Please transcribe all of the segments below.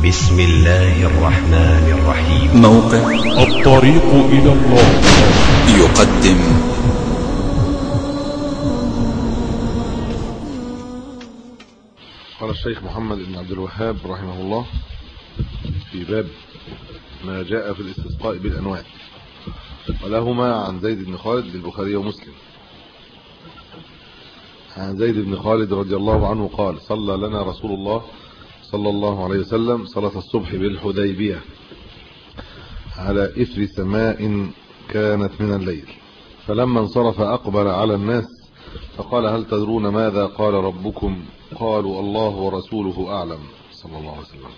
بسم الله الرحمن الرحيم. موقع الطريق إلى الله يقدم قال الشيخ محمد بن عبد الوهاب رحمه الله في باب ما جاء في الاستسقاء بالأنواع، ولهما عن زيد بن خالد للبخاري ومسلم. عن زيد بن خالد رضي الله عنه قال: صلى لنا رسول الله صلى الله عليه وسلم صلاة الصبح بالحديبية على إثر سماء كانت من الليل، فلما انصرف أقبل على الناس فقال: هل تدرون ماذا قال ربكم؟ قالوا: الله ورسوله أعلم صلى الله عليه وسلم.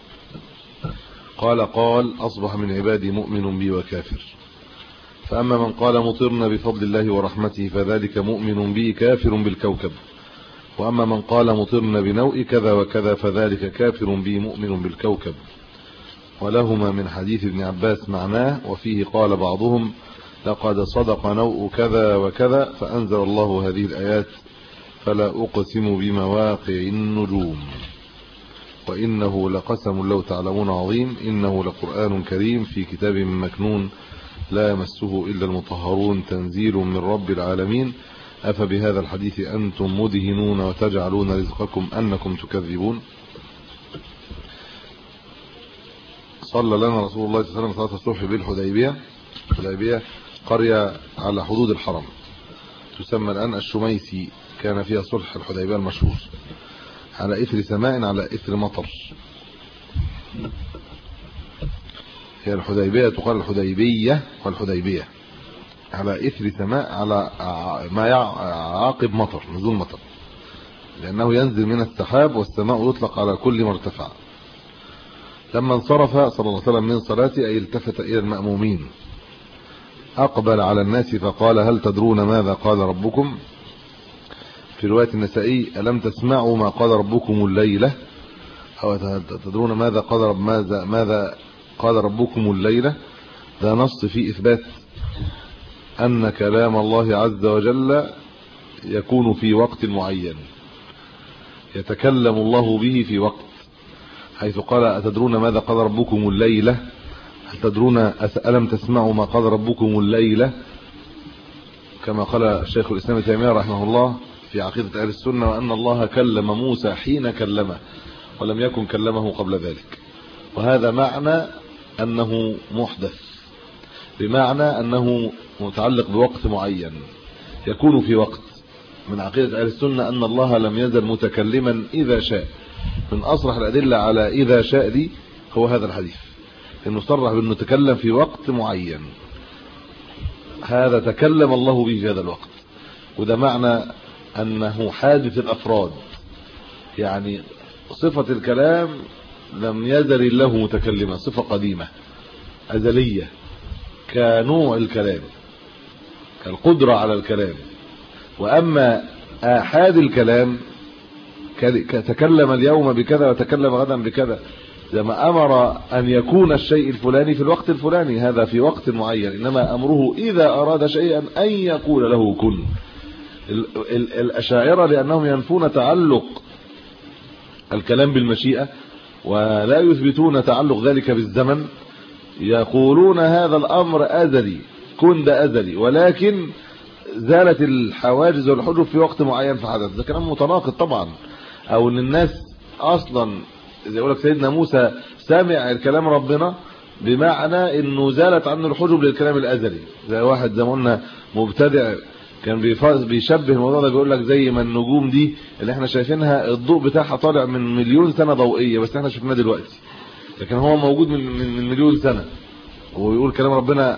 قال: أصبح من عبادي مؤمن بي وكافر، فأما من قال مطرنا بفضل الله ورحمته فذلك مؤمن بي كافر بالكوكب، وأما من قال مطرنا بنوء كذا وكذا فذلك كافر بي مؤمن بالكوكب. ولهما من حديث ابن عباس معناه، وفيه قال بعضهم: لقد صدق نوء كذا وكذا، فأنزل الله هذه الآيات: فلا أقسم بمواقع النجوم وإنه لقسم لو تعلمون عظيم، إنه لقرآن كريم في كتاب مكنون لا يمسه إلا المطهرون تنزيل من رب العالمين. أفبهذا الحديث أنتم مدهنون وتجعلون رزقكم أنكم تكذبون. صلى لنا رسول الله صلى الله عليه وسلم صلاة الصبح بالحديبية. الحديبية قرية على حدود الحرم تسمى الآن الشميسي، كان فيها صلح الحديبية المشهور. على إثر سماء، على إثر مطر. هي الحديبية تقال الحديبية والحديبية على إثر سماء، على ما يعاقب مطر، نزول مطر، لأنه ينزل من السحاب، والسماء يطلق على كل مرتفع. لما انصرف صلى الله عليه وسلم من صلاته، أي التفت إلى المأمومين، أقبل على الناس فقال: هل تدرون ماذا قال ربكم؟ في رواية النسائي: ألم تسمعوا ما قال ربكم الليلة؟ أو تدرون ماذا قال ربكم الليلة؟ ده نص في إثبات أن كلام الله عز وجل يكون في وقت معين، يتكلم الله به في وقت، حيث قال: أتدرون ماذا قال ربكم الليلة؟ هل تدرون ألم تسمعوا ما قال ربكم الليلة؟ كما قال الشيخ الإسلام ابن تيمية رحمه الله في عقيدة أهل السنة: وأن الله كلم موسى حين كلمه ولم يكن كلمه قبل ذلك. وهذا معنى أنه محدث، بمعنى أنه متعلق بوقت معين، يكون في وقت. من عقيدة أهل السنة أن الله لم يزل متكلما إذا شاء. من أصرح الأدلة على إذا شاء دي هو هذا الحديث، إنه صرح بأنه تكلم في وقت معين، هذا تكلم الله به في هذا الوقت. وده معنى أنه حادث الأفراد، يعني صفة الكلام لم يزل الله متكلما، صفة قديمة أزلية، كنوع الكلام، كالقدرة على الكلام. وأما آحاد الكلام، تكلم اليوم بكذا وتكلم غدا بكذا، زي ما أمر أن يكون الشيء الفلاني في الوقت الفلاني، هذا في وقت معين. إنما أمره إذا أراد شيئا أن يقول له كن. الأشاعرة لأنهم ينفون تعلق الكلام بالمشيئة ولا يثبتون تعلق ذلك بالزمن، يقولون هذا الأمر أزلي، كن ده أزلي، ولكن زالت الحواجز والحجب في وقت معين فحدث. ده كلام متناقض طبعا. أو أن الناس أصلا زي يقول لك سيدنا موسى سمع الكلام ربنا، بمعنى أنه زالت عنه الحجب للكلام الأزلي. زي واحد زي ما قلنا مبتدع كان بيشبه الموضوع ده، بيقول لك زي ما النجوم دي اللي احنا شايفينها الضوء بتاعها طالع من مليون سنة ضوئية، بس احنا شفناه دلوقتي، لكن هو موجود من مليون سنة، ويقول كلام ربنا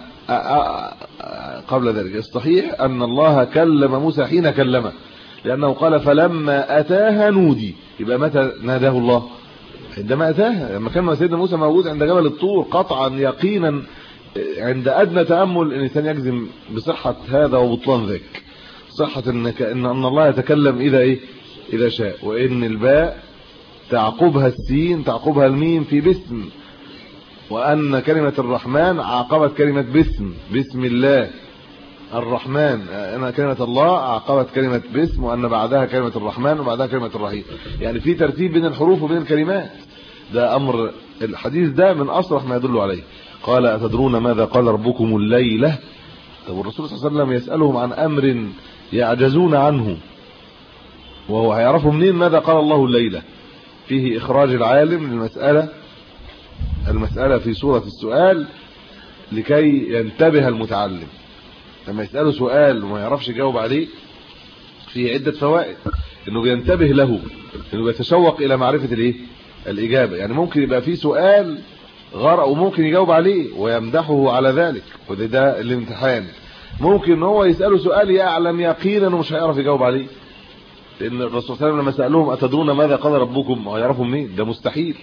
قبل ذلك. الصحيح أن الله كلم موسى حين كلمه، لأنه قال: فلما أتاها نودي. يبقى متى ناداه الله؟ عندما أتاها. لما كان سيدنا موسى موجود عند جبل الطور قطعا يقينا، عند أدنى تأمل الإنسان يجزم بصحة هذا وبطلان ذاك. صحة إن الله يتكلم إذا شاء، وإن الباء تعقبها السين تعقبها الميم في باسم، وأن كلمة الرحمن عاقبت كلمة بسم الله الرحمن، أن كلمة الله عاقبت كلمة باسم، وأن بعدها كلمة الرحمن وبعدها كلمة الرحيم. يعني في ترتيب بين الحروف وبين الكلمات. ده امر الحديث ده من اصرح ما يدل عليه. قال اتدرون ماذا قال ربكم الليله؟ طب الرسول صلى الله عليه وسلم يسالهم عن امر يعجزون عنه، وهو هيعرفوا منين ماذا قال الله الليله؟ فيه اخراج العالم المساله في صوره السؤال لكي ينتبه المتعلم. لما يساله سؤال وما يعرفش يجاوب عليه فيه عده فوائد، انه بينتبه له، انه بيتشوق الى معرفه الايه الاجابه. يعني ممكن يبقى فيه سؤال غرق وممكن يجاوب عليه ويمدحه على ذلك، وده الامتحان. ممكن ان هو يساله سؤال يعلم يقينا انه مش هيعرف يجاوب عليه، لان الرسول صلى الله عليه وسلم لما سالوهم اتدرون ماذا قال ربكم هيعرفوا منين؟ ده مستحيل،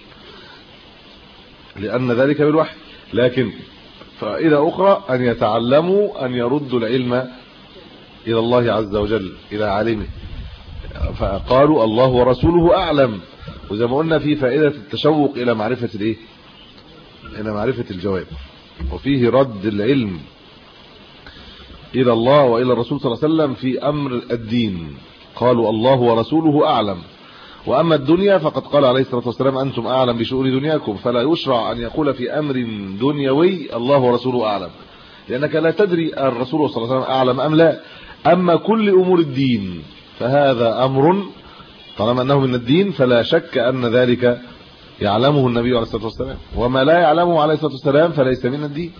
لان ذلك بالوحي. لكن فائده اخرى ان يتعلموا ان يردوا العلم الى الله عز وجل، الى عالمه، فقالوا الله ورسوله اعلم. وزي ما قلنا في فائده التشوق الى معرفه الايه، الى معرفه الجواب. وفيه رد العلم الى الله والى الرسول صلى الله عليه وسلم في امر الدين، قالوا الله ورسوله اعلم. واما الدنيا فقد قال عليه الصلاه والسلام انتم اعلم بشؤون دنياكم، فلا يشرع ان يقول في امر دنيوي الله ورسوله اعلم، لانك لا تدري الرسول صلى الله عليه وسلم اعلم ام لا. اما كل امور الدين فهذا امر طالما انه من الدين فلا شك ان ذلك يعلمه النبي عليه الصلاه والسلام، وما لا يعلمه عليه الصلاه والسلام فليس من الدين.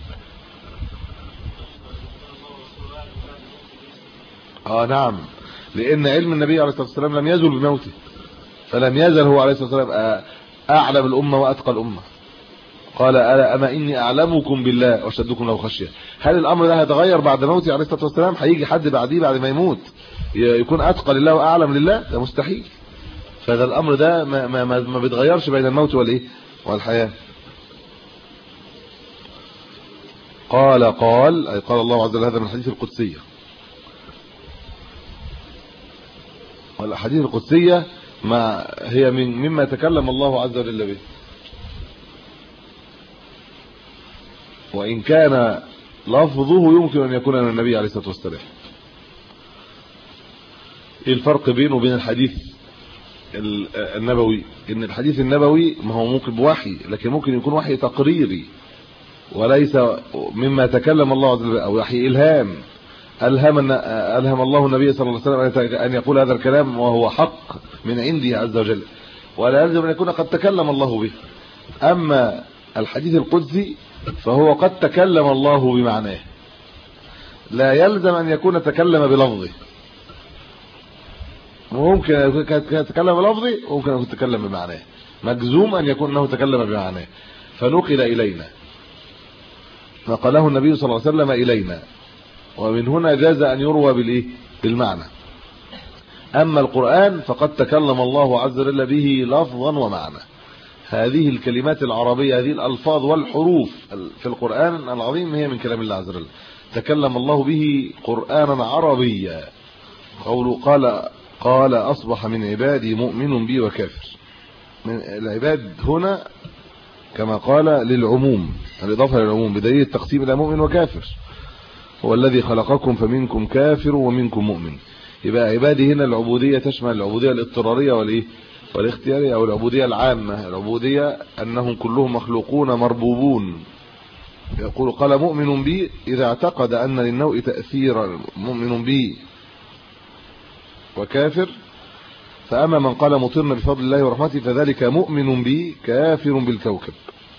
نعم، لان علم النبي عليه الصلاه والسلام لم يزل بموته، فلم يزل هو عليه الصلاه والسلام اعلم الامه واتقى الامه. قال اما اني اعلمكم بالله واشدكم له خشيه. هل الامر ده هيتغير بعد موته عليه الصلاه والسلام؟ هيجي حد بعديه بعد ما يموت يكون اتقى لله واعلم لله؟ ده مستحيل. فده الامر ده ما بيتغيرش بين الموت والايه والحياه. قال الله عز وجل هذا من الحديث القدسيه. والاحاديث القدسيه ما هي مما تكلم الله عز وجل به، وان كان لفظه يمكن ان يكون من النبي عليه الصلاه والسلام. ايه الفرق بينه وبين الحديث النبوي؟ ان الحديث النبوي ما هو ممكن بوحي، لكن ممكن يكون وحي تقريري وليس مما تكلم الله عز وجل، او وحي الهام. الهم الله النبي صلى الله عليه وسلم ان يقول هذا الكلام وهو حق من عنده عز وجل، ولا يلزم ان يكون قد تكلم الله به. اما الحديث القدسي فهو قد تكلم الله بمعناه، لا يلزم ان يكون تكلم بلفظه. ممكن يتكلم بلفظه وممكن ان يتكلم بمعناه، مجزوم ان يكون انه تكلم بمعناه. فنقل الينا، نقله النبي صلى الله عليه وسلم الينا، ومن هنا جاز ان يروى بالايه بالمعنى. اما القرآن فقد تكلم الله عز وجل به لفظا ومعنى. هذه الكلمات العربيه، هذه الالفاظ والحروف في القرآن العظيم هي من كلام الله عز وجل، تكلم الله به قرآنا عربيا. قال اصبح من عبادي مؤمن بي وكافر. من العباد هنا كما قال للعموم، الاضافه للعموم بدليل التقسيم الى مؤمن وكافر. هو الذي خلقكم فمنكم كافر ومنكم مؤمن. يبقى عبادي هنا العبوديه تشمل العبوديه الاضطراريه والايه والاختياريه، او العبوديه العامه. العبوديه انهم كلهم مخلوقون مربوبون. يقول قال مؤمن بي اذا اعتقد ان للنوء تاثيرا، مؤمن بي وكافر. فاما من قال مطرنا بفضل الله ورحمته فذلك مؤمن بي كافر بالكوكب.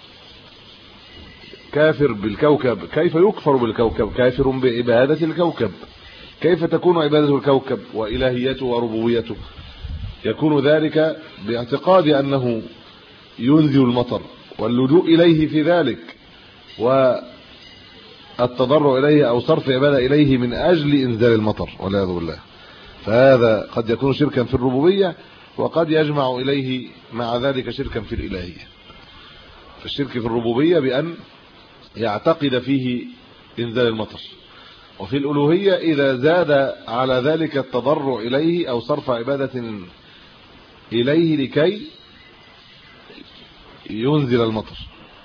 كافر بالكوكب. كيف يكفر بالكوكب؟ كافر بعباده الكوكب. كيف تكون عباده الكوكب والهيته وربوبيته؟ يكون ذلك باعتقاد انه ينزل المطر واللجوء اليه في ذلك، والتضرع اليه او صرف عباده اليه من اجل انزال المطر والعياذ بالله. فهذا قد يكون شركا في الربوبيه، وقد يجمع اليه مع ذلك شركا في الالهيه. فالشرك في الربوبيه بان يعتقد فيه انزال المطر، وفي الالوهيه اذا زاد على ذلك التضرع اليه او صرف عباده اليه لكي ينزل المطر.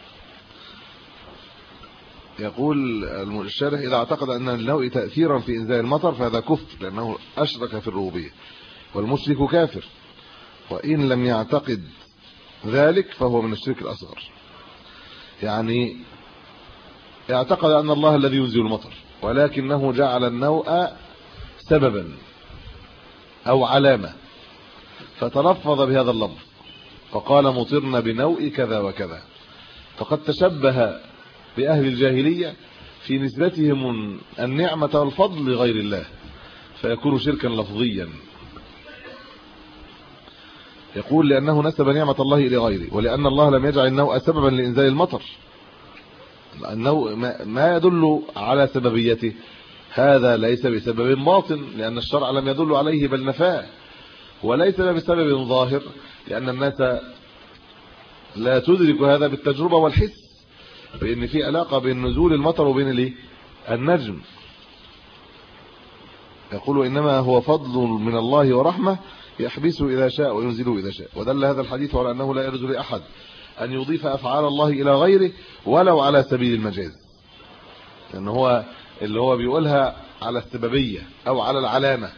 يقول الشارح اذا اعتقد ان له تاثيرا في انزال المطر فهذا كفر، لانه اشرك في الربوبيه، والمشرك كافر. وان لم يعتقد ذلك فهو من الشرك الأصغر. يعني اعتقد أن الله الذي ينزل المطر، ولكنه جعل النوء سببا أو علامة، فتلفظ بهذا اللفظ فقال مطرنا بنوء كذا وكذا، فقد تشبه بأهل الجاهلية في نسبتهم النعمة والفضل لغير الله، فيكون شركا لفظيا. يقول لأنه نسب نعمة الله إلى غيره، ولأن الله لم يجعل النوء سببا لإنزال المطر. النوء ما يدل على سببيته هذا ليس بسبب باطن، لأن الشرع لم يدل عليه بل نفاه، وليس بسبب ظاهر، لأن الناس لا تدرك هذا بالتجربة والحس، بأن في علاقة بين نزول المطر وبين النجم. يقول إنما هو فضل من الله ورحمة يحبسه إذا شاء وينزله إذا شاء. ودل هذا الحديث على أنه لا يجوز لأحد أن يضيف أفعال الله إلى غيره ولو على سبيل المجاز، لأن هو اللي هو بيقولها على السببية أو على العلامة.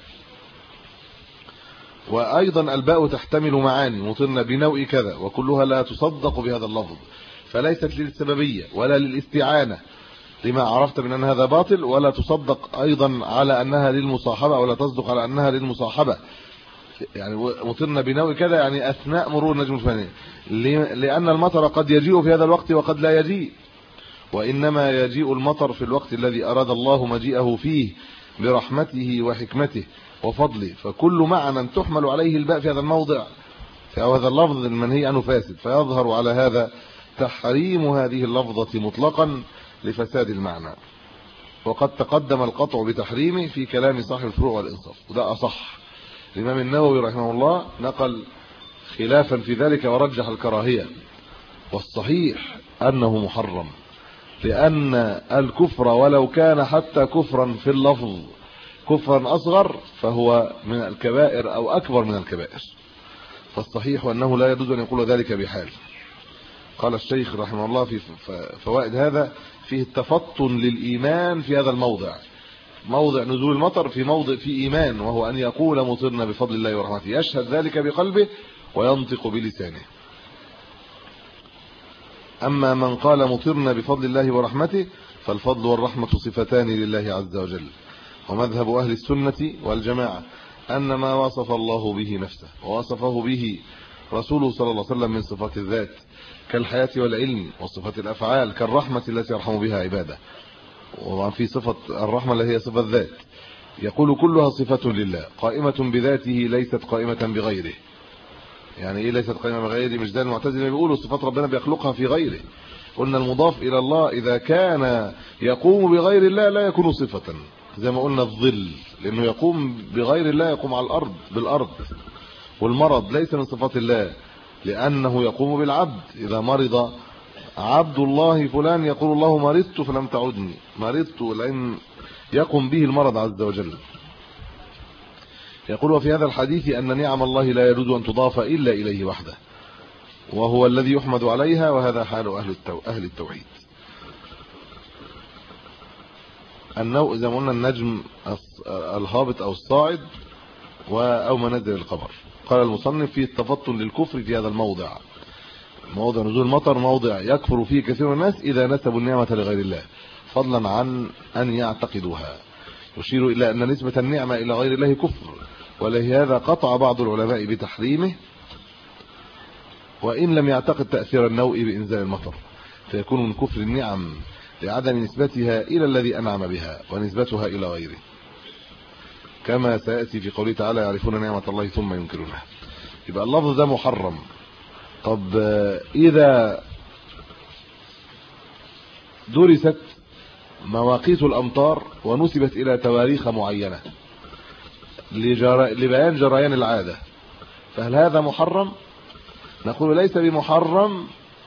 وأيضا الباء تحتمل معاني، مطرنا بنوء كذا، وكلها لا تصدق بهذا اللفظ، فليست للسببية ولا للاستعانة لما عرفت من أن هذا باطل، ولا تصدق أيضا على أنها للمصاحبة، ولا تصدق على أنها للمصاحبة. يعني مطرنا بنوء كذا يعني أثناء مرور النجم الفلاني، لأن المطر قد يجيء في هذا الوقت وقد لا يجيء، وإنما يجيء المطر في الوقت الذي أراد الله مجيئه فيه برحمته وحكمته وفضله. فكل معنى تحمل عليه الباء في هذا الموضع أو هذا اللفظ المنهي عنه فاسد، فيظهر على هذا تحريم هذه اللفظة مطلقا لفساد المعنى. وقد تقدم القطع بتحريمه في كلام صاحب الفروع والإنصاف، وده أصح. الإمام النووي رحمه الله نقل خلافا في ذلك ورجح الكراهية، والصحيح أنه محرم، لأن الكفر ولو كان حتى كفرا في اللفظ كفرا أصغر فهو من الكبائر أو أكبر من الكبائر، فالصحيح أنه لا يجوز أن يقول ذلك بحال. قال الشيخ رحمه الله في فوائد هذا فيه التفطن للإيمان في هذا الموضع، موضع نزول المطر في موضع في إيمان، وهو أن يقول مطرنا بفضل الله ورحمته، يشهد ذلك بقلبه وينطق بلسانه. أما من قال مطرنا بفضل الله ورحمته فالفضل والرحمة صفتان لله عز وجل. ومذهب أهل السنة والجماعة أن ما وصف الله به نفسه ووصفه به رسوله صلى الله عليه وسلم من صفات الذات كالحياة والعلم، وصفات الأفعال كالرحمة التي يرحم بها عباده، وفي صفة الرحمة اللي هي صفة الذات، يقول كلها صفة لله قائمة بذاته ليست قائمة بغيره. يعني ايه ليست قائمة بغيره؟ مش ده المعتزلة بيقولوا صفات ربنا بيخلقها في غيره. قلنا المضاف إلى الله إذا كان يقوم بغير الله لا يكون صفة، زي ما قلنا الظل لأنه يقوم بغير الله، يقوم على الأرض بالأرض. والمرض ليس من صفات الله لأنه يقوم بالعبد، إذا مرض عبد الله فلان يقول الله مرضت فلم تعدني، مرضت لأن يقوم به المرض عز وجل. يقول وفي هذا الحديث أن نعم الله لا يجوز أن تضاف إلا إليه وحده، وهو الذي يحمد عليها، وهذا حال أهل التوحيد. النوء زي ما قلنا النجم الهابط أو الصاعد أو منازل القمر. قال المصنف في التفطن للكفر في هذا الموضع، موضع نزول المطر موضع يكفر فيه كثير من الناس إذا نسبوا النعمة لغير الله فضلا عن أن يعتقدوها. يشير إلى أن نسبة النعمة إلى غير الله كفر، ولهذا قطع بعض العلماء بتحريمه وإن لم يعتقد تأثير النوء بإنزال المطر، فيكون من كفر النعم لعدم نسبتها إلى الذي أنعم بها ونسبتها إلى غيره، كما سيأتي في قوله تعالى يعرفون نعمة الله ثم ينكرونها. يبقى اللفظ ده محرم. طب إذا درست مواقيت الأمطار ونسبت إلى تواريخ معينة لبيان جريان العادة، فهل هذا محرم؟ نقول ليس بمحرم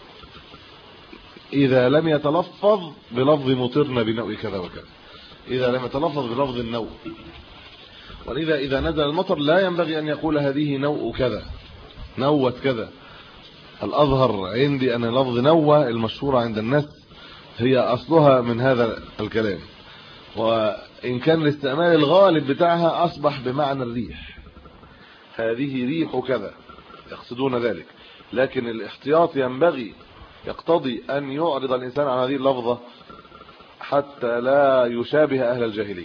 إذا لم يتلفظ بلفظ مطرنا بنوء كذا وكذا، إذا لم يتلفظ بلفظ النوء. ولذا إذا نزل المطر لا ينبغي أن يقول هذه نوء كذا، نوت كذا. الأظهر عندي أن لفظ نوة المشهورة عند الناس هي أصلها من هذا الكلام، وإن كان الاستعمال الغالب بتاعها أصبح بمعنى الريح، هذه ريح كذا، يقصدون ذلك، لكن الاحتياط ينبغي يقتضي أن يعرض الإنسان عن هذه اللفظة حتى لا يشابه أهل الجاهلية.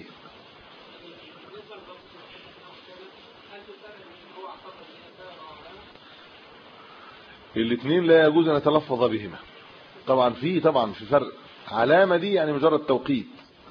الاثنين لا يجوز أن يتلفظ بهما. طبعا في فرق. علامة دي يعني مجرد توقيت،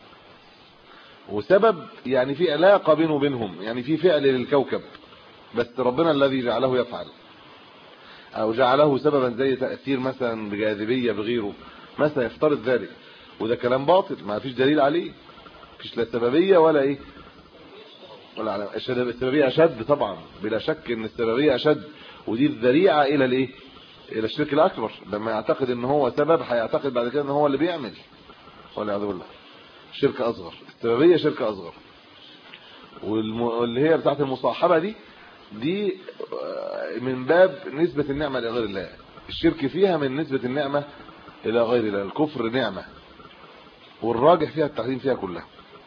وسبب يعني في علاقة بينه وبينهم، يعني في فعل للكوكب بس ربنا الذي جعله يفعل، او جعله سببا زي تأثير مثلا بجاذبية بغيره مثلا، يفترض ذلك، وده كلام باطل ما فيش دليل عليه، مفيش لا سببية ولا ايه ولا علامة. السببية اشد طبعا، بلا شك ان السببية اشد، ودي الذريعة الى الايه، الى الشرك الاكبر. لما يعتقد ان هو سبب هيعتقد بعد كده ان هو اللي بيعمل، والعياذ بالله. شرك اصغر، السببية شرك اصغر. واللي هي بتاعت المصاحبة دي من باب نسبة النعمة لغير الله، الشرك فيها من نسبة النعمة الى غير الله. الكفر نعمة، والراجح فيها التحريم فيها كلها.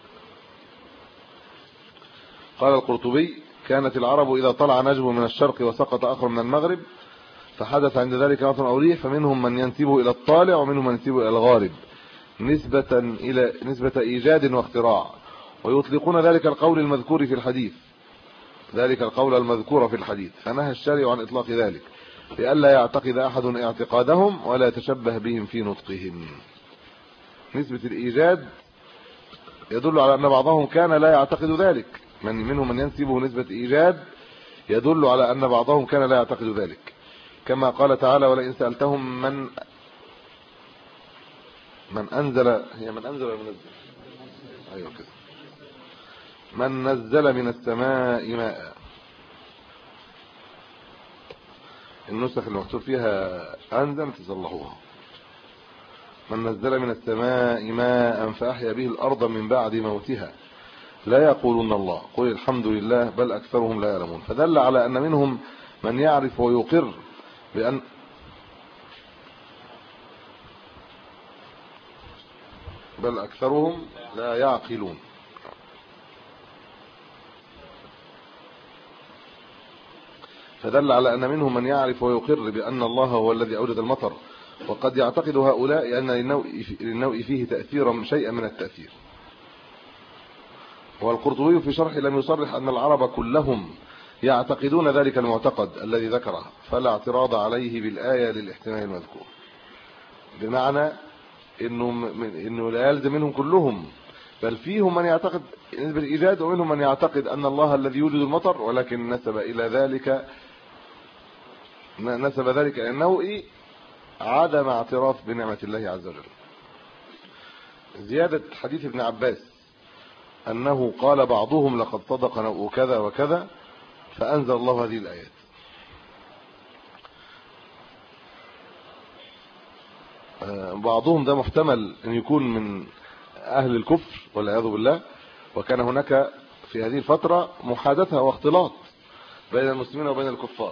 قال القرطبي: كانت العرب إذا طلع نجم من الشرق وسقط آخر من المغرب فحدث عند ذلك مطر أو ريح، فمنهم من ينسبه إلى الطالع ومنهم من ينسبه إلى الغارب نسبة إيجاد واختراع، ويطلقون ذلك القول المذكور في الحديث، فنهى الشارع عن إطلاق ذلك لئلا يعتقد أحد اعتقادهم ولا يتشبه بهم في نطقهم. نسبة الإيجاد يدل على أن بعضهم كان لا يعتقد ذلك، منهم من ينسبه نسبة إيجاد يدل على أن بعضهم كان لا يعتقد ذلك، كما قال تعالى: ولئن سألتهم من أنزل أيوة كده، من نزل من السماء ماء. النسخ اللي مكتوب فيها أنزل تصلحوها. من نزل من السماء ماء فأحيا به الأرض من بعد موتها لا يقولون الله قل الحمد لله بل أكثرهم لا يعلمون. فدل على أن منهم من يعرف ويقر بأن بل أكثرهم لا يعقلون. فدل على أن منهم من يعرف ويقر بأن الله هو الذي أوجد المطر، وقد يعتقد هؤلاء أن للنوء فيه تأثيرا شيئا من التأثير. والقرطبي في شرح لم يصرح أن العرب كلهم يعتقدون ذلك المعتقد الذي ذكره، فلا اعتراض عليه بالآية للاحتمال المذكور، بمعنى إنه لا يلزم منهم كلهم، بل فيهم من يعتقد نسبة الإيجاد ومنهم من يعتقد أن الله الذي يوجد المطر، ولكن نسب ذلك أنه عدم اعتراف بنعمة الله عز وجل. زيادة حديث ابن عباس أنه قال بعضهم لقد صدق نوء كذا وكذا، فأنزل الله هذه الآيات. بعضهم ده محتمل أن يكون من أهل الكفر والعياذ بالله، وكان هناك في هذه الفترة محادثة واختلاط بين المسلمين وبين الكفار،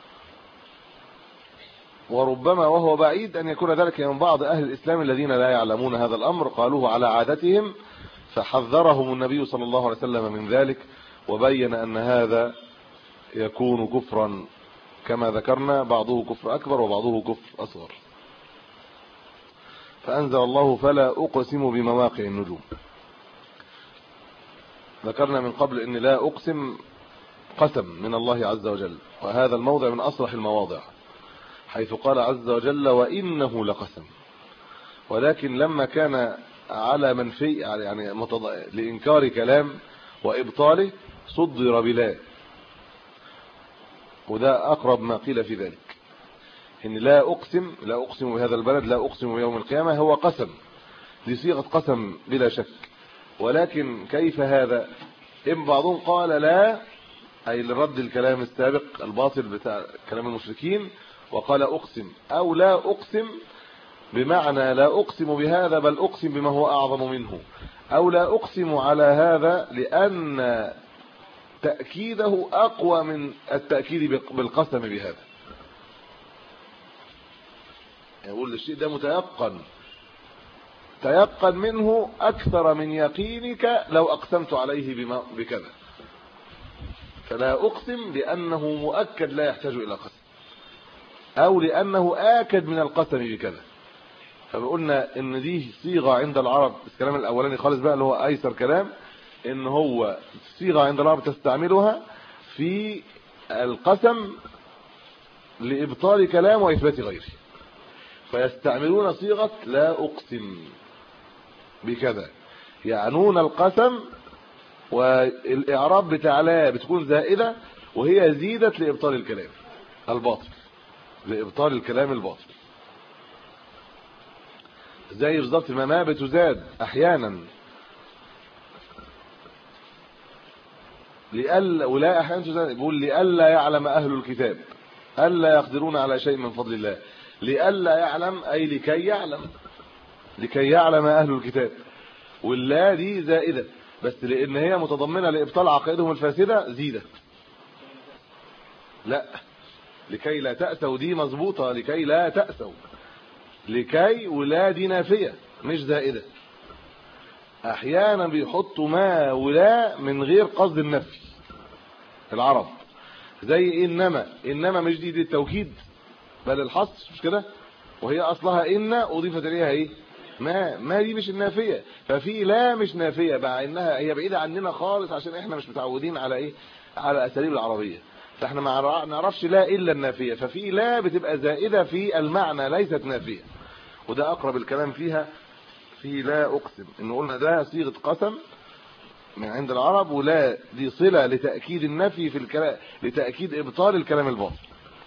وربما وهو بعيد أن يكون ذلك من بعض أهل الإسلام الذين لا يعلمون هذا الأمر، قالوه على عادتهم، فحذرهم النبي صلى الله عليه وسلم من ذلك، وبين أن هذا يكون كفرا كما ذكرنا، بعضه كفر أكبر وبعضه كفر أصغر. فأنزل الله: فلا أقسم بمواقع النجوم. ذكرنا من قبل أن لا أقسم قسم من الله عز وجل، وهذا الموضع من أصلح المواضع، حيث قال عز وجل: وإنه لقسم. ولكن لما كان على منفي يعني لإنكار كلام وإبطاله صدر بلا، وده أقرب ما قيل في ذلك، إن لا أقسم بهذا البلد، لا أقسم بيوم القيامة، هو قسم، دي صيغة قسم بلا شك. ولكن كيف هذا؟ إن بعضهم قال لا، أي لرد الكلام السابق الباطل بتاع كلام المشركين، وقال أقسم، أو لا أقسم بمعنى لا أقسم بهذا بل أقسم بما هو أعظم منه، أو لا أقسم على هذا لأن تأكيده أقوى من التأكيد بالقسم بهذا. يقول الشيء ده تيقن منه أكثر من يقينك لو أقسمت عليه بكذا، فلا أقسم لأنه مؤكد لا يحتاج إلى قسم. او لانه اكد من القسم بكذا. فقلنا ان دي صيغه عند العرب، الكلام الاولاني خالص بقى اللي هو ايسر كلام، ان هو صيغه عند العرب تستعملها في القسم لابطال كلام واثبات غيره، فيستعملون صيغه لا اقسم بكذا، يعنون القسم، والاعراب بتاع لا بتكون زائده وهي زيدت لابطال الكلام الباطل، لابطال الكلام الباطل. زي بالظبط ما بتزاد احيانا ولا احيانا تزاد، بيقول لئلا يعلم اهل الكتاب، الا يقدرون على شيء من فضل الله. لئلا يعلم اي لكي يعلم، لكي يعلم اهل الكتاب، واللا دي زائده بس لان هي متضمنه لابطال عقائدهم الفاسده زيدت. لا، لكي لا تأسوا دي مظبوطه، لكي لا تأسوا، لكي ولا دي نافيه مش زائده. احيانا بيحطوا ما ولا من غير قصد النفي العرب، زي انما مش دي التوكيد بل الحصر، مش كده؟ وهي اصلها ان اضيفت اليها ايه؟ ما دي مش النافيه، ففي لا مش نافيه مع انها هي بعيده عننا خالص عشان احنا مش متعودين على ايه؟ على اساليب العربيه، فاحنا ما نعرفش لا الا النافيه، ففي لا بتبقى زائده في المعنى ليست نافيه، وده اقرب الكلام فيها في لا اقسم، ان قلنا ده صيغه قسم من عند العرب، ولا دي صله لتاكيد النفي في الكلام، لتاكيد ابطال الكلام الباطل.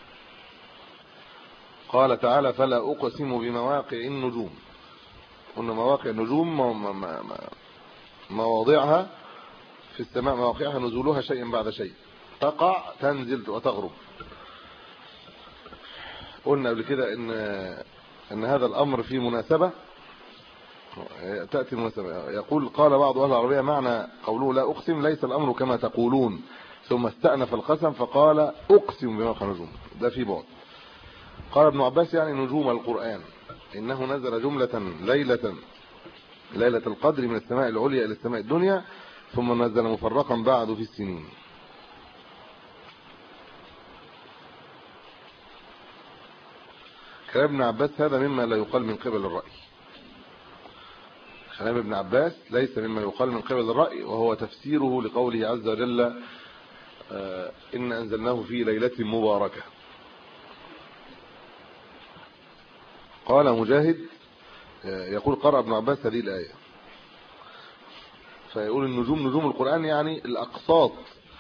قال تعالى فلا اقسم بمواقع النجوم. قلنا مواقع النجوم مواضعها في السماء، مواقعها نزولها شيء بعد شيء، تقع تنزل وتغرب. قلنا قبل كده ان هذا الامر فيه مناسبه، تاتي المناسبه. يقول قال بعض اهل العربيه معنى قوله لا اقسم ليس الامر كما تقولون، ثم استأنف القسم فقال اقسم بمواقع النجوم، ده في بعد. قال ابن عباس يعني نجوم القرآن، انه نزل جملة ليلة القدر من السماء العليا الى السماء الدنيا، ثم نزل مفرقا بعد في السنين. كلام ابن عباس هذا مما لا يقال من قبل الرأي، كلام ابن عباس ليس مما يقال من قبل الرأي، وهو تفسيره لقوله عز وجل إن أنزلناه في ليلة مباركة. قال مجاهد يقول قرأ ابن عباس هذه الآية، فيقول النجوم نجوم القرآن يعني الأقساط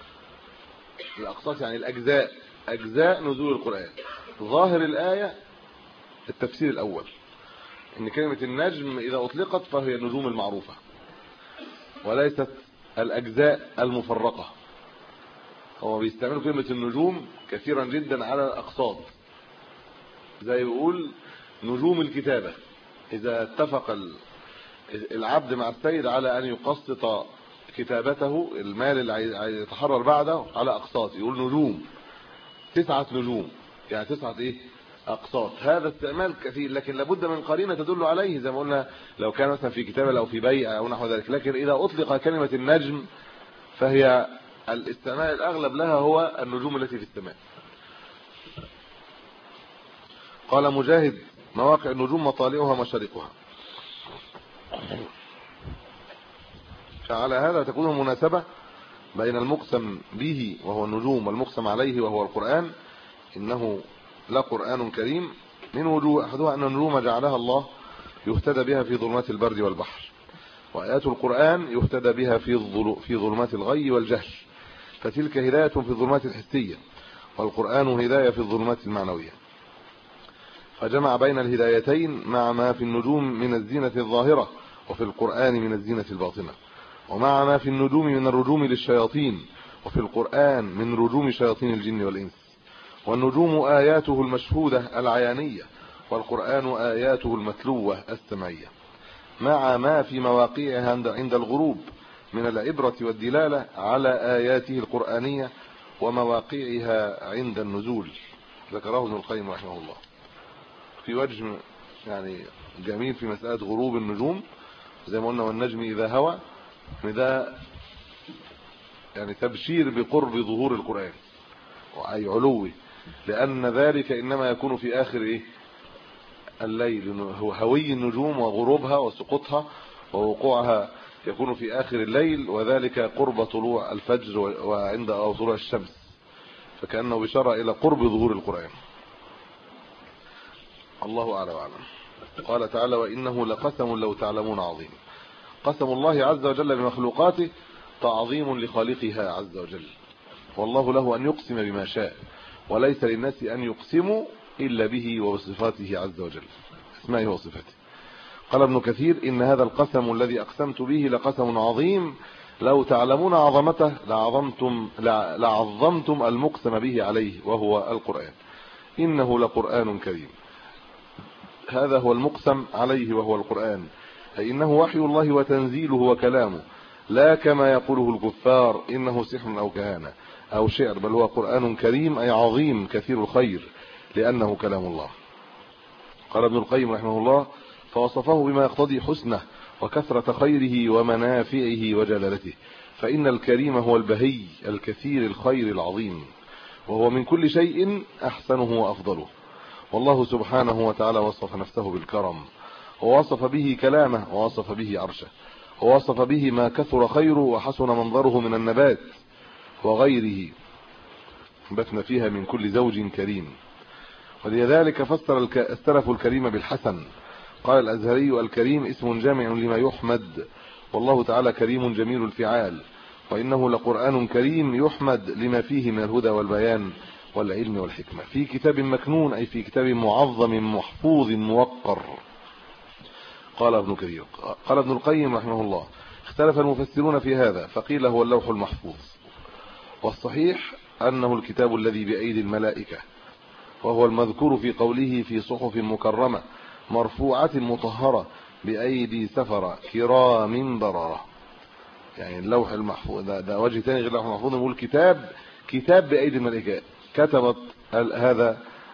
يعني الأجزاء، أجزاء نزول القرآن. ظاهر الآية التفسير الأول، ان كلمة النجم اذا اطلقت فهي النجوم المعروفة وليست الاجزاء المفرقة. هو بيستعملوا كلمة النجوم كثيرا جدا على الاقساط، زي يقول نجوم الكتابة، اذا اتفق العبد مع السيد على ان يقسط كتابته المال اللي يتحرر بعده على اقساط، يقول نجوم 9 نجوم، يعني 9 ايه؟ اقساط. هذا استعمال كثير، لكن لابد من قرينه تدل عليه، زي ما قلنا لو كان مثلا في كتابه او في بيع او نحو ذلك. لكن اذا اطلق كلمه النجم فهي الاستعمال الاغلب لها هو النجوم التي في السماء. قال مجاهد مواقع النجوم مطالعها مشارقها. فعلى هذا تكون مناسبه بين المقسم به وهو النجوم والمقسم عليه وهو القرآن، انه لقرآن كريم، من وجوه احدها ان النجوم جعلها الله يهتدى بها في ظلمات البر والبحر، وآيات القرآن يهتدى بها في ظلمات الغي والجهل، فتلك هداية في الظلمات الحسية، والقرآن هداية في الظلمات المعنوية. فجمع بين الهدايتين مع ما في النجوم من الزينة الظاهرة وفي القرآن من الزينة الباطنة، ومع ما في النجوم من الرجوم للشياطين وفي القرآن من رجوم شياطين الجن والإنس. والنجوم آياته المشهودة العيانية، والقرآن آياته المتلوة السمعية، مع ما في مواقعها عند الغروب من العبرة والدلالة على آياته القرآنية ومواقعها عند النزول. ذكره ابن القيم رحمه الله في وجه يعني جميل في مسألة غروب النجوم، زي ما قلنا والنجم إذا هوى، ده يعني تبشير بقرب ظهور القرآن أي علوه، لأن ذلك إنما يكون في آخر الليل، هو هوي النجوم وغروبها وسقوطها ووقوعها يكون في آخر الليل، وذلك قرب طلوع الفجر وعند طلوع الشمس، فكأنه بشارة إلى قرب ظهور القرآن. الله أعلى وأعلم. قال تعالى: وإنه لقسم لو تعلمون عظيم. قسم الله عز وجل بمخلوقاته تعظيم لخالقها عز وجل، والله له أن يقسم بما شاء، وليس للناس أن يقسموا إلا به وبصفاته عز وجل، اسمائه وصفاته. قال ابن كثير: إن هذا القسم الذي أقسمت به لقسم عظيم، لو تعلمون عظمته لعظمتم المقسم به عليه، وهو القرآن. إنه لقرآن كريم. هذا هو المقسم عليه وهو القرآن، أي إنه وحي الله وتنزيله وكلامه، لا كما يقوله الكفار إنه سحر أو كهانة أو شعر، بل هو قرآن كريم أي عظيم كثير الخير، لأنه كلام الله. قال ابن القيم رحمه الله: فوصفه بما يقتضي حسنه وكثرة خيره ومنافعه وجلالته، فإن الكريم هو البهي الكثير الخير العظيم، وهو من كل شيء أحسنه وأفضله. والله سبحانه وتعالى وصف نفسه بالكرم، ووصف به كلامه، ووصف به عرشه، ووصف به ما كثر خيره وحسن منظره من النبات وغيره بثنا فيها من كل زوج كريم. ولذلك فسر السلف الكريم بالحسن. قال الأزهري: الكريم اسم جامع لما يحمد، والله تعالى كريم جميل الفعال، وإنه لقرآن كريم يحمد لما فيه من الهدى والبيان والعلم والحكمة، في كتاب مكنون أي في كتاب معظم محفوظ موقر. قال ابن كثير. قال ابن القيم رحمه الله: اختلف المفسرون في هذا، فقيل هو اللوح المحفوظ، والصحيح أنه الكتاب الذي بأيدي الملائكة، وهو المذكور في قوله: في صحف مكرمة مرفوعة مطهرة بأيدي سفرة كرام بررة. يعني اللوح المحفوظ ده وجه ثاني غير اللوح المحفوظ، نقول كتاب بأيدي الملائكة كتبت هذا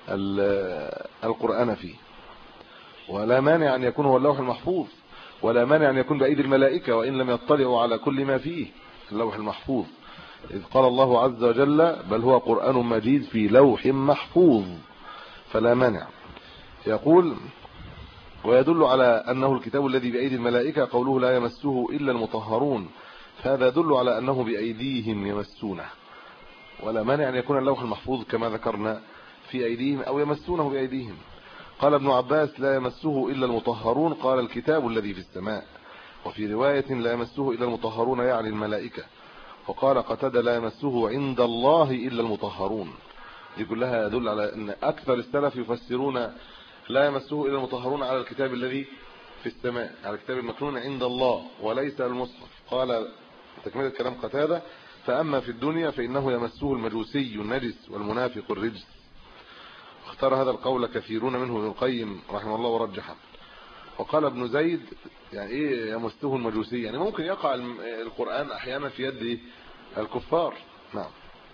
القرآن فيه، ولا مانع أن يكون هو اللوح المحفوظ، ولا مانع أن يكون بأيدي الملائكة وإن لم يطلعوا على كل ما فيه اللوح المحفوظ، إذ قال الله عز وجل: بل هو قرآن مجيد في لوح محفوظ، فلا مانع. يقول: ويدل على أنه الكتاب الذي بأيدي الملائكة قوله لا يمسه إلا المطهرون، فهذا يدل على أنه بأيديهم يمسونه، ولا مانع أن يكون اللوح المحفوظ كما ذكرنا في أيديهم أو يمسونه بأيديهم. قال ابن عباس: لا يمسه إلا المطهرون، قال الكتاب الذي في السماء. وفي رواية: لا يمسه إلا المطهرون يعني الملائكة. وقال قتادة: لا يمسه عند الله إلا المطهرون. دي كلها يدل على أن أكثر السلف يفسرون لا يمسه إلا المطهرون على الكتاب الذي في السماء، على الكتاب المكنون عند الله وليس المصحف. قال تكملة كلام قتادة: فأما في الدنيا فإنه يمسه المجوسي النجس والمنافق الرجس. اختار هذا القول كثيرون منه ابن القيم رحمه الله ورجحه. وقال ابن زيد: يعني ايه يمسه المجوسي؟ يعني ممكن يقع القرآن احيانا في يد الكفار. نعم.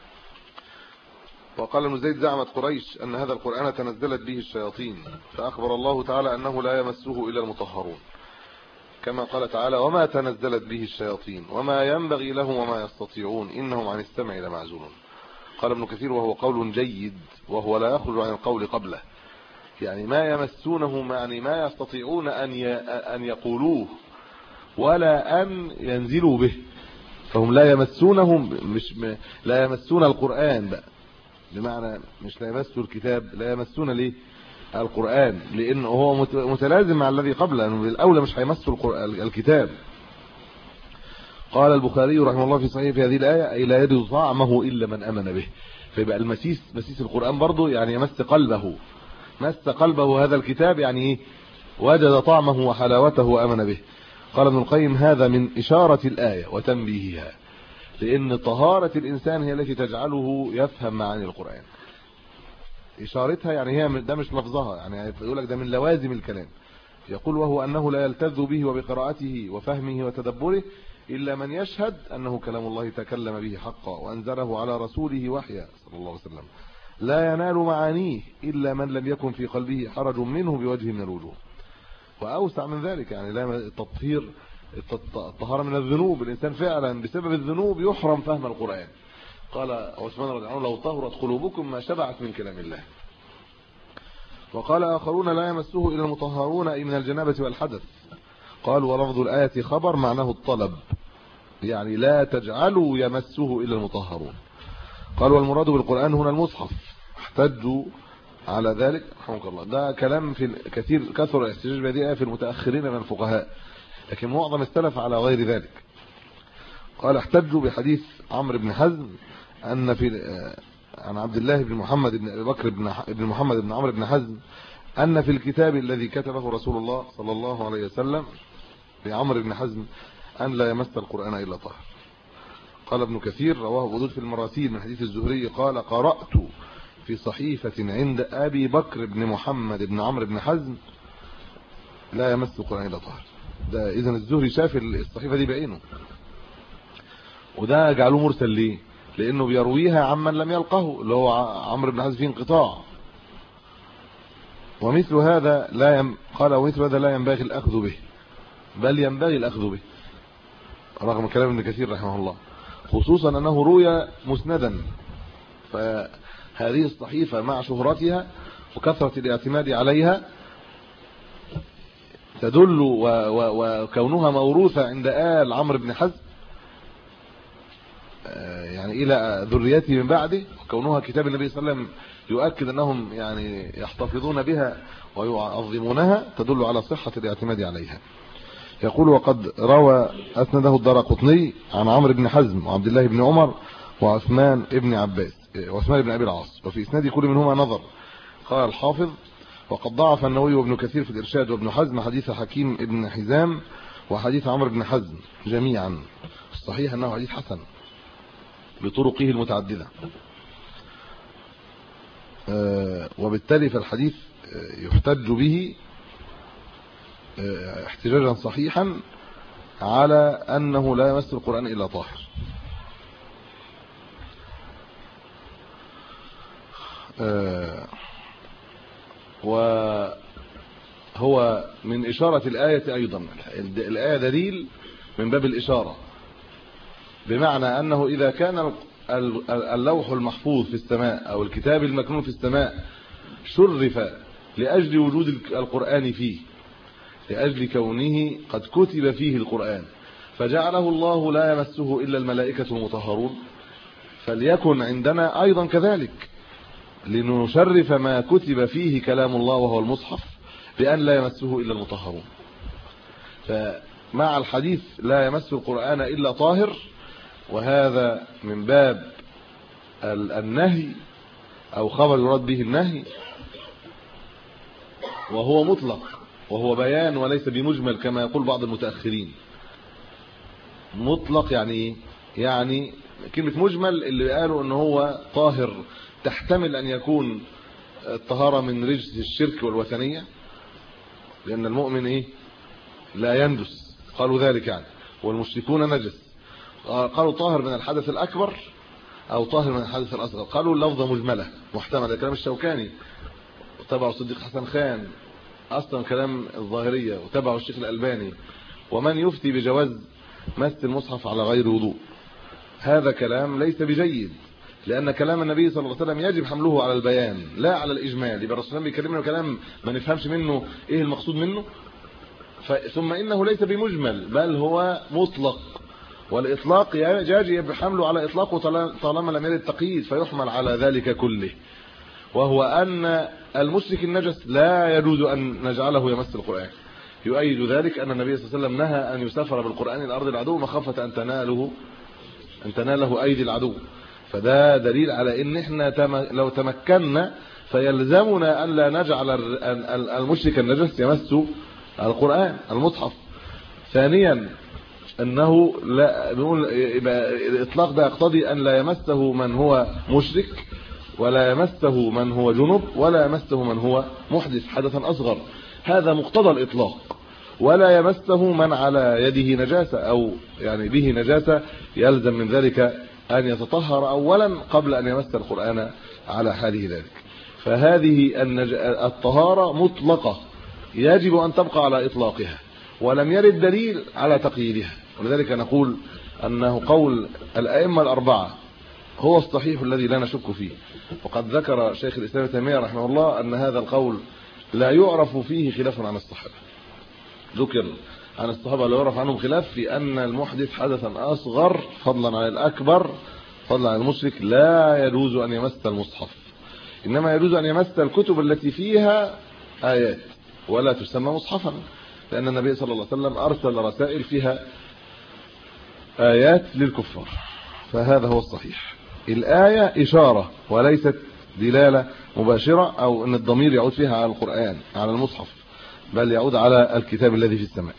وقال ابن زيد: زعمت قريش ان هذا القرآن تنزلت به الشياطين، فاخبر الله تعالى انه لا يمسه الا المطهرون، كما قال تعالى: وما تنزلت به الشياطين وما ينبغي لهم وما يستطيعون انهم عن السمع لمعزولون. قال ابن كثير: وهو قول جيد، وهو لا يخرج عن القول قبله، يعني ما يمسونه، يعني ما يستطيعون أن يقولوه ولا أن ينزلوا به، فهم لا يمسونهم، لا يمسون القرآن بقى، بمعنى مش لا يمسوا الكتاب، لا يمسون ليه القرآن، لأنه هو متلازم مع الذي قبله، أنه بالأولى مش هيمسوا الكتاب. قال البخاري رحمه الله في صحيح في هذه الآية: أي لا يجد طعمه إلا من أمن به. فيبقى مسيس القرآن برضو يعني يمس قلبه، مس قلبه هذا الكتاب، يعني ايه؟ وجد طعمه وحلاوته وامن به. قال ابن القيم: هذا من إشارة الآية وتنبيهها، لأن طهارة الإنسان هي التي تجعله يفهم معاني القرآن. إشارتها يعني هي ده مش لفظها، يعني يقول لك ده من لوازم الكلام. يقول: وهو أنه لا يلتذ به وبقراءته وفهمه وتدبره إلا من يشهد أنه كلام الله تكلم به حقا وأنزله على رسوله وحيا صلى الله عليه وسلم، لا ينال معانيه إلا من لم يكن في قلبه حرج منه بوجه من الوجوه. وأوسع من ذلك، يعني لا الطهارة من الذنوب، الإنسان فعلا بسبب الذنوب يحرم فهم القرآن، قال عثمان رضي الله عنه لو طهرت قلوبكم ما شبعت من كلام الله. وقال آخرون لا يمسه إلا المطهرون أي من الجنابة والحدث. قال ولفظ الآية خبر معناه الطلب، يعني لا تجعلوا يمسه إلا المطهرون. قال والمراد بالقرآن هنا المصحف. احتجوا على ذلك رحمك الله. ده كلام في كثر الاحتجاج بهذه في المتأخرين من الفقهاء، لكن معظم السلف على غير ذلك. قال احتجوا بحديث عمرو بن حزم أن في عن عبد الله بن محمد بن أبي بكر بن محمد بن عمرو بن حزم أن في الكتاب الذي كتبه رسول الله صلى الله عليه وسلم لعمرو بن حزم أن لا يمس القرآن إلا طاهر. قال ابن كثير رواه أبو داود في المراسيل من حديث الزهري قال قرأت في صحيفة عند أبي بكر بن محمد بن عمرو بن حزم لا يمس القرآن إلا طاهر. ده إذن الزهري شاف الصحيفة دي بعينه، وده جعلوه مرسل ليه؟ لأنه بيرويها عمن لم يلقه اللي هو عمرو بن حزم فيه انقطاع. ومثل هذا قال ومثل هذا لا ينبغي الأخذ به، بل ينبغي الأخذ به رغم كلام ابن كثير رحمه الله، خصوصا أنه روي مسندا. فهذه الصحيفة مع شهرتها وكثرة الاعتماد عليها تدل وكونها موروثة عند آل عمرو بن حزم يعني إلى ذريته من بعده، وكونها كتاب النبي صلى الله عليه وسلم يؤكد أنهم يعني يحتفظون بها ويعظمونها تدل على صحة الاعتماد عليها. يقول وقد روى أسنده الدارقطني عن عمرو بن حزم وعبد الله بن عمر وعثمان بن أبي العاص، وفي إسناد كل منهما نظر. قال الحافظ وقد ضعف النووي وابن كثير في الإرشاد وابن حزم حديث حكيم ابن حزام وحديث عمرو بن حزم جميعا. الصحيح أنه حديث حسن بطرقه المتعددة، وبالتالي فالحديث يحتج به احتجاجا صحيحا على أنه لا يمس القرآن إلا طاهر. وهو من إشارة الآية أيضا، الآية دليل من باب الإشارة، بمعنى أنه إذا كان اللوح المحفوظ في السماء أو الكتاب المكنون في السماء شرف لأجل وجود القرآن فيه، لأجل كونه قد كتب فيه القرآن، فجعله الله لا يمسه إلا الملائكة المطهرون، فليكن عندنا أيضا كذلك لنشرف ما كتب فيه كلام الله وهو المصحف بأن لا يمسه إلا المطهرون. فمع الحديث لا يمس القرآن إلا طاهر، وهذا من باب النهي أو خبر يراد به النهي، وهو مطلق وهو بيان وليس بمجمل كما يقول بعض المتأخرين. مطلق يعني كلمة مجمل اللي قالوا أنه هو طاهر تحتمل أن يكون الطهارة من رجس الشرك والوثنية، لأن المؤمن لا يندس، قالوا ذلك يعني، والمشركون نجس. قالوا طاهر من الحدث الأكبر أو طاهر من الحدث الأصغر. قالوا اللفظة مجملة محتملة، كلام الشوكاني وتبعه الصديق حسن خان، أصلا كلام الظاهرية وتبعه الشيخ الألباني، ومن يفتي بجواز مس المصحف على غير وضوء. هذا كلام ليس بجيد، لأن كلام النبي صلى الله عليه وسلم يجب حمله على البيان لا على الإجمال. يبقى الرسول بيكلمنا كلام ما نفهمش منه إيه المقصود منه، ثم إنه ليس بمجمل بل هو مطلق، والإطلاق يجب حمله على إطلاقه طالما لم يرد تقييد فيحمل على ذلك كله، وهو أن المشرك النجس لا يجوز أن نجعله يمس القرآن. يؤيد ذلك أن النبي صلى الله عليه وسلم نهى أن يسافر بالقرآن إلى أرض العدو مخافة أن تناله أيدي العدو. فده دليل على ان احنا لو تمكنا فيلزمنا ان لا نجعل المشرك النجس يمس القرآن المصحف. ثانيا انه لا بنقول الاطلاق ده يقتضي ان لا يمسه من هو مشرك، ولا يمسه من هو جنب، ولا يمسه من هو محدث حدثا اصغر. هذا مقتضى الاطلاق. ولا يمسه من على يده نجاسة او يعني به نجاسة، يلزم من ذلك أن يتطهر أولا قبل أن يمس القرآن على حاله ذلك. فهذه الطهارة مطلقة يجب أن تبقى على إطلاقها، ولم يرد دليل على تقييدها. ولذلك نقول أنه قول الأئمة الأربعة هو الصحيح الذي لا نشك فيه. وقد ذكر شيخ الإسلام ابن تيمية رحمه الله أن هذا القول لا يعرف فيه خلاف عن الصحابة. ذكر عن الصحابة لا يعرف عنهم خلاف في أن المحدث حدثا أصغر فضلا عن الأكبر فضلا عن المشرك لا يجوز أن يمس المصحف، إنما يجوز أن يمس الكتب التي فيها آيات ولا تسمى مصحفا، لأن النبي صلى الله عليه وسلم أرسل رسائل فيها آيات للكفار. فهذا هو الصحيح. الآية إشارة وليست دلالة مباشرة أو أن الضمير يعود فيها على القرآن على المصحف، بل يعود على الكتاب الذي في السماء.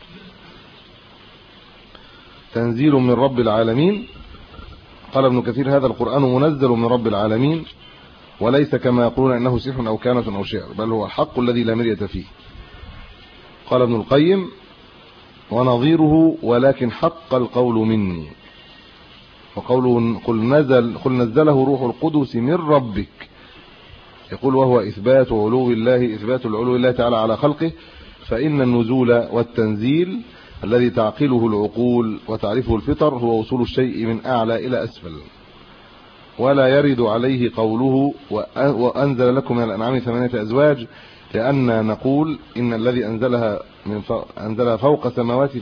تنزيل من رب العالمين. قال ابن كثير هذا القرآن منزل من رب العالمين وليس كما يقولون انه سحر او كانة او شعر، بل هو الحق الذي لا مرية فيه. قال ابن القيم ونظيره ولكن حق القول مني. وقوله قل نزله روح القدس من ربك، يقول وهو إثبات علو الله، إثبات العلو الله تعالى على خلقه، فإن النزول والتنزيل الذي تعقله العقول وتعرفه الفطر هو وصول الشيء من أعلى إلى أسفل، ولا يرد عليه قوله وأنزل لكم من الأنعام 8 أزواج، لأن نقول إن الذي أنزلها فوق السماوات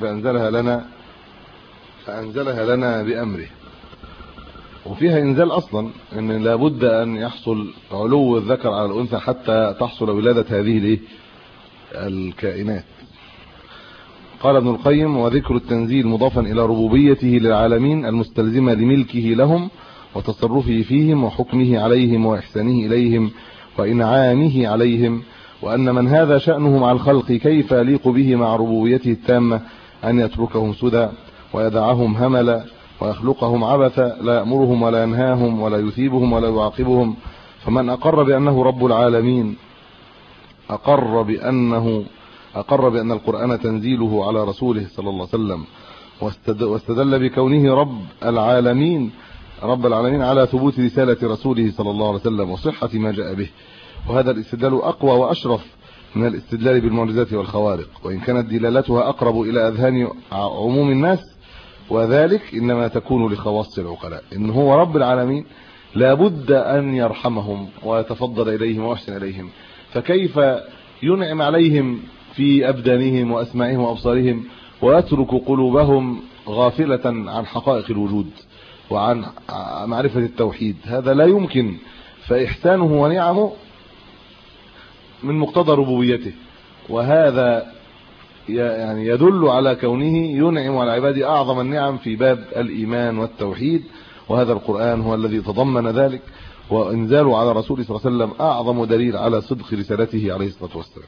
فأنزلها لنا بأمره. وفيها إنزال أصلا، إن لابد أن يحصل علو الذكر على الأنثى حتى تحصل ولادة هذه الكائنات. قال ابن القيم وذكر التنزيل مضافا إلى ربوبيته للعالمين المستلزمة لملكه لهم وتصرفه فيهم وحكمه عليهم وإحسانه إليهم وإنعامه عليهم، وأن من هذا شأنه مع الخلق كيف يليق به مع ربوبيته التامة أن يتركهم سدى ويدعهم هملا ويخلقهم عبثا، لا يأمرهم ولا ينهاهم ولا يثيبهم ولا يعاقبهم. فمن أقر بأنه رب العالمين أقر بأن القرآن تنزيله على رسوله صلى الله عليه وسلم، واستدل بكونه رب العالمين على ثبوت رسالة رسوله صلى الله عليه وسلم وصحة ما جاء به. وهذا الاستدلال أقوى وأشرف من الاستدلال بالمعجزات والخوارق، وإن كانت دلالتها أقرب إلى أذهان عموم الناس، وذلك إنما تكون لخواص العقلاء. إن هو رب العالمين لابد أن يرحمهم ويتفضل إليهم ويحسن إليهم، فكيف ينعم عليهم في أبدانهم وأسماعهم وأبصارهم ويترك قلوبهم غافلة عن حقائق الوجود وعن معرفة التوحيد؟ هذا لا يمكن. فإحسانه ونعمه من مقتضى ربوبيته، وهذا يعني يدل على كونه ينعم على عباده أعظم النعم في باب الإيمان والتوحيد، وهذا القرآن هو الذي تضمن ذلك، وإنزاله على رسوله صلى الله عليه وسلم أعظم دليل على صدق رسالته عليه الصلاة والسلام.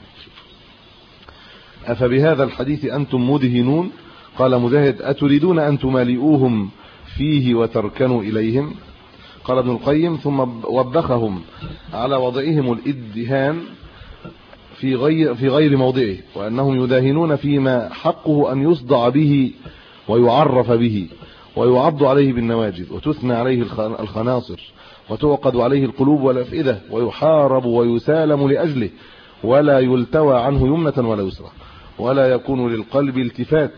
أفبهذا الحديث أنتم مدهنون؟ قال مجاهد أتريدون أن تمالئوهم فيه وتركنوا إليهم؟ قال ابن القيم ثم وبخهم على وضعهم الادهان في غير موضعه، وأنهم يداهنون فيما حقه أن يصدع به ويعرف به ويعض عليه بالنواجذ وتثنى عليه الخناصر وتوقد عليه القلوب والأفئدة ويحارب ويسالم لأجله، ولا يلتوى عنه يمنة ولا يسرى، ولا يكون للقلب التفات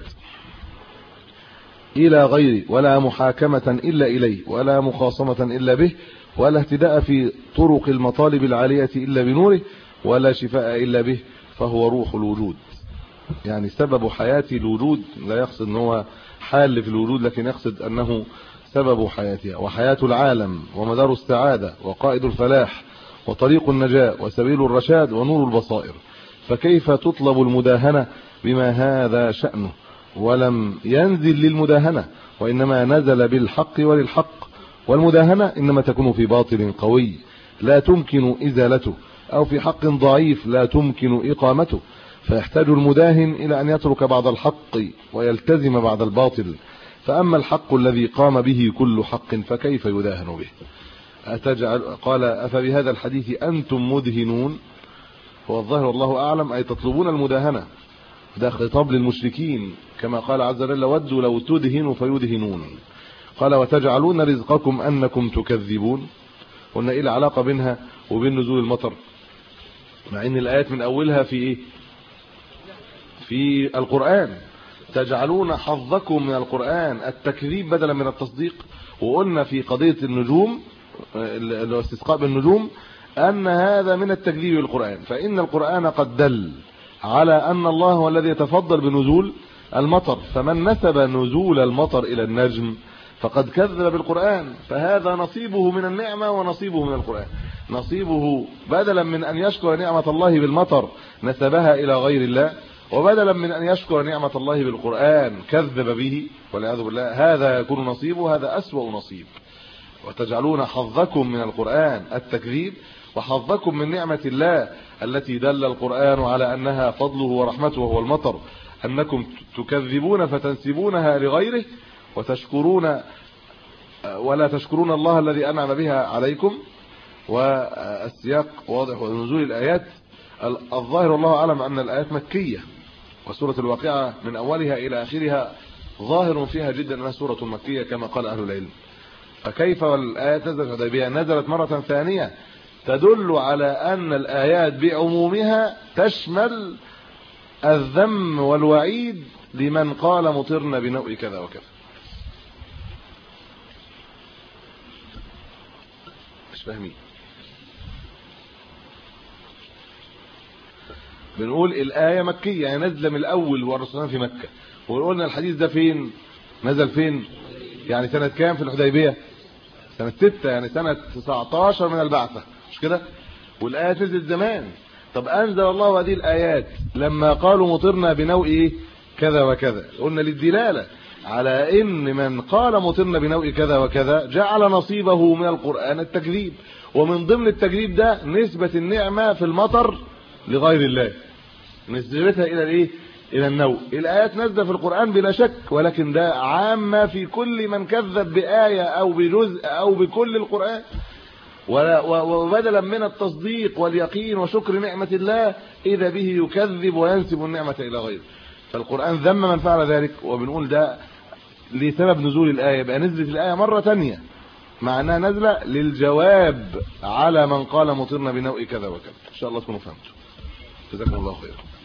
إلى غيره، ولا محاكمة إلا إليه، ولا مخاصمة إلا به، ولا اهتداء في طرق المطالب العالية إلا بنوره، ولا شفاء إلا به، فهو روح الوجود. يعني سبب حياة الوجود، لا يقصد أنه حال في الوجود، لكن يقصد أنه سبب حياتها وحياة العالم ومدار السعادة وقائد الفلاح وطريق النجاة وسبيل الرشاد ونور البصائر. فكيف تطلب المداهنة بما هذا شأنه؟ ولم ينزل للمداهنة، وإنما نزل بالحق وللحق، والمداهنة إنما تكون في باطل قوي لا تمكن إزالته، أو في حق ضعيف لا تمكن إقامته، فيحتاج المداهن إلى أن يترك بعض الحق ويلتزم بعض الباطل. فأما الحق الذي قام به كل حق فكيف يداهن به؟ قال أفبهذا الحديث أنتم مدهنون؟ هو الظاهر والله أعلم أي تطلبون المداهنة، ده خطاب للمشركين، كما قال عز وجل ودوا لو تدهنوا فيدهنون. قال وتجعلون رزقكم أنكم تكذبون. قلنا إيه العلاقة بينها وبين نزول المطر، مع ان الآيات من أولها في إيه؟ في القرآن. تجعلون حظكم من القرآن التكذيب بدلا من التصديق، وقلنا في قضية النجوم اللي هو استسقاء بالنجوم أن هذا من التكذيب بالقرآن، فإن القرآن قد دل على أن الله هو الذي يتفضل بنزول المطر، فمن نسب نزول المطر إلى النجم فقد كذب بالقرآن، فهذا نصيبه من النعمة ونصيبه من القرآن. نصيبه بدلا من أن يشكر نعمة الله بالمطر نسبها إلى غير الله، وبدلا من أن يشكر نعمة الله بالقرآن كذب به والعياذ بالله. هذا يكون نصيبه، هذا أسوأ نصيب. وتجعلون حظكم من القرآن التكذيب، وحظكم من نعمة الله التي دل القرآن على أنها فضله ورحمته وهو المطر أنكم تكذبون فتنسبونها لغيره وتشكرون ولا تشكرون الله الذي أنعم بها عليكم. والسياق واضح ونزول الآيات الظاهر والله أعلم أن الآيات مكية، وسورة الواقعة من أولها إلى آخرها ظاهر فيها جدا أنها سورة مكية كما قال أهل العلم. فكيف والآيات نزلت الحديبية نزلت مرة ثانية تدل على أن الآيات بعمومها تشمل الذم والوعيد لمن قال مطرنا بنوء كذا وكذا. مش فاهمين؟ بنقول الآية مكية يعني نزل من الأول والرسول في مكة، وقلنا الحديث ده فين نزل فين؟ يعني سنة كام في الحديبية؟ سنة 6 يعني سنة 19 من البعثة، مش كده؟ والآيات نزلت زمان. طب أنزل الله هذه الآيات لما قالوا مطرنا بنوء كذا وكذا، قلنا للدلالة على إن من قال مطرنا بنوء كذا وكذا جعل نصيبه من القرآن التكذيب، ومن ضمن التكذيب ده نسبة النعمة في المطر لغير الله، نسبتها إلى الإيه؟ إلى النوء. الآيات نزلت في القرآن بلا شك، ولكن ده عامة في كل من كذب بآية أو بجزء أو بكل القرآن، وبدلا من التصديق واليقين وشكر نعمة الله إذا به يكذب وينسب النعمة إلى غيره. فالقرآن ذم من فعل ذلك، وبنقول ده لسبب نزول الآية، بقى نزلت الآية مرة تانية مع أنها نزلة للجواب على من قال مطرنا بنوء كذا وكذا. إن شاء الله تكونوا فهمتوا. جزاكم الله خيرا.